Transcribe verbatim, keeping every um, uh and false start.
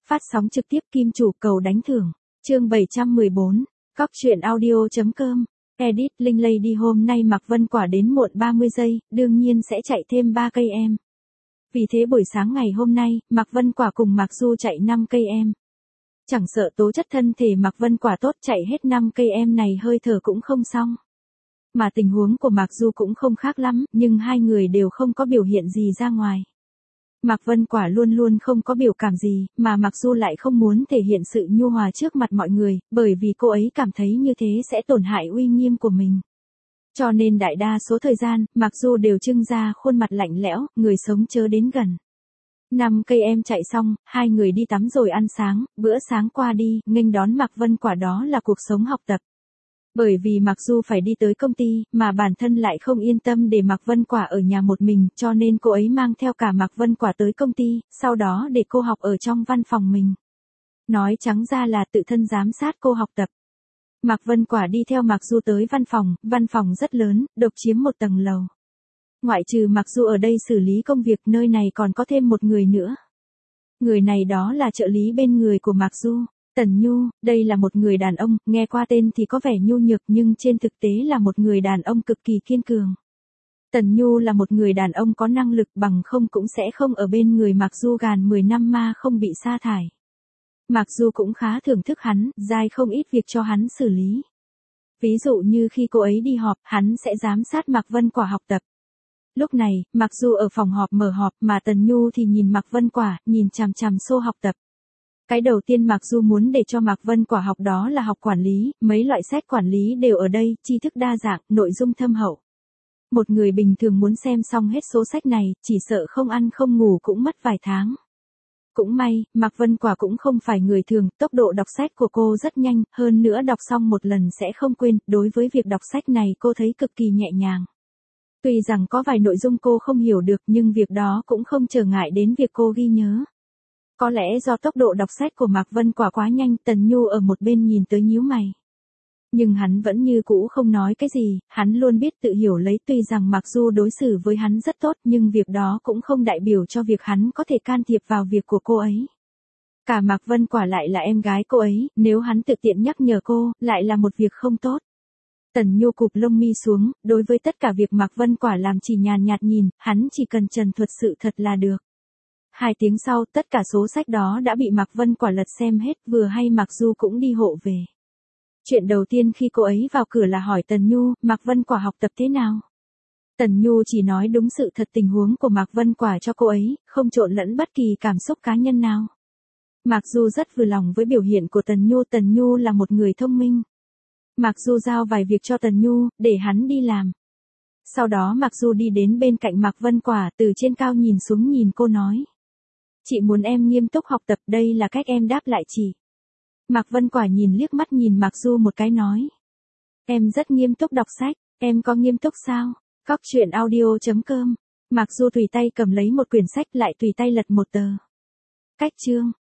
phát sóng trực tiếp Kim Chủ cầu đánh thưởng, chương bảy trăm mười bốn, cóc truyện audio.com, edit Linh Lady hôm nay Mạc Vân Quả đến muộn ba mươi giây, đương nhiên sẽ chạy thêm ba cây em. Vì thế buổi sáng ngày hôm nay, Mạc Vân Quả cùng Mạc Du chạy năm cây em. Chẳng sợ tố chất thân thể Mạc Vân Quả tốt chạy hết năm cây em này hơi thở cũng không xong. Mà tình huống của Mạc Du cũng không khác lắm, nhưng hai người đều không có biểu hiện gì ra ngoài. Mạc Vân Quả luôn luôn không có biểu cảm gì, mà Mạc Du lại không muốn thể hiện sự nhu hòa trước mặt mọi người, bởi vì cô ấy cảm thấy như thế sẽ tổn hại uy nghiêm của mình. Cho nên đại đa số thời gian, Mạc Du đều trưng ra khuôn mặt lạnh lẽo, người sống chớ đến gần. Năm cây em chạy xong, hai người đi tắm rồi ăn sáng, bữa sáng qua đi, nghênh đón Mạc Vân Quả đó là cuộc sống học tập. Bởi vì Mạc Du phải đi tới công ty, mà bản thân lại không yên tâm để Mạc Vân Quả ở nhà một mình, cho nên cô ấy mang theo cả Mạc Vân Quả tới công ty, sau đó để cô học ở trong văn phòng mình. Nói trắng ra là tự thân giám sát cô học tập. Mạc Vân Quả đi theo Mạc Du tới văn phòng, văn phòng rất lớn, độc chiếm một tầng lầu. Ngoại trừ Mạc Du ở đây xử lý công việc, nơi này còn có thêm một người nữa. Người này đó là trợ lý bên người của Mạc Du. Tần Nhu, đây là một người đàn ông, nghe qua tên thì có vẻ nhu nhược nhưng trên thực tế là một người đàn ông cực kỳ kiên cường. Tần Nhu là một người đàn ông có năng lực, bằng không cũng sẽ không ở bên người Mạc Du gàn mười năm mà không bị sa thải. Mạc Du cũng khá thưởng thức hắn, dai không ít việc cho hắn xử lý. Ví dụ như khi cô ấy đi họp, hắn sẽ giám sát Mạc Vân Quả học tập. Lúc này, Mạc Du ở phòng họp mở họp mà Tần Nhu thì nhìn Mạc Vân Quả, nhìn chằm chằm xô học tập. Cái đầu tiên Mạc Du muốn để cho Mạc Vân Quả học đó là học quản lý, mấy loại sách quản lý đều ở đây, tri thức đa dạng, nội dung thâm hậu. Một người bình thường muốn xem xong hết số sách này, chỉ sợ không ăn không ngủ cũng mất vài tháng. Cũng may, Mạc Vân Quả cũng không phải người thường, tốc độ đọc sách của cô rất nhanh, hơn nữa đọc xong một lần sẽ không quên, đối với việc đọc sách này cô thấy cực kỳ nhẹ nhàng. Tuy rằng có vài nội dung cô không hiểu được nhưng việc đó cũng không trở ngại đến việc cô ghi nhớ. Có lẽ do tốc độ đọc sách của Mạc Vân Quả quá nhanh, Tần Nhu ở một bên nhìn tới nhíu mày. Nhưng hắn vẫn như cũ không nói cái gì, hắn luôn biết tự hiểu lấy, tuy rằng Mạc Du đối xử với hắn rất tốt nhưng việc đó cũng không đại biểu cho việc hắn có thể can thiệp vào việc của cô ấy. Cả Mạc Vân Quả lại là em gái cô ấy, nếu hắn tự tiện nhắc nhở cô, lại là một việc không tốt. Tần Nhu cụp lông mi xuống, đối với tất cả việc Mạc Vân Quả làm chỉ nhàn nhạt nhìn, hắn chỉ cần trần thuật sự thật là được. Hai tiếng sau, tất cả số sách đó đã bị Mạc Vân Quả lật xem hết, vừa hay Mạc Du cũng đi hộ về. Chuyện đầu tiên khi cô ấy vào cửa là hỏi Tần Nhu, Mạc Vân Quả học tập thế nào? Tần Nhu chỉ nói đúng sự thật tình huống của Mạc Vân Quả cho cô ấy, không trộn lẫn bất kỳ cảm xúc cá nhân nào. Mạc Du rất vừa lòng với biểu hiện của Tần Nhu, Tần Nhu là một người thông minh. Mạc Du giao vài việc cho Tần Nhu, để hắn đi làm. Sau đó Mạc Du đi đến bên cạnh Mạc Vân Quả, từ trên cao nhìn xuống nhìn cô nói. Chị muốn em nghiêm túc học tập, đây là cách em đáp lại chị. Mạc Vân Quả nhìn liếc mắt nhìn Mạc Du một cái nói. Em rất nghiêm túc đọc sách, em có nghiêm túc sao? Cóc truyện audio.com. Mạc Du tùy tay cầm lấy một quyển sách lại tùy tay lật một tờ. Cách chương.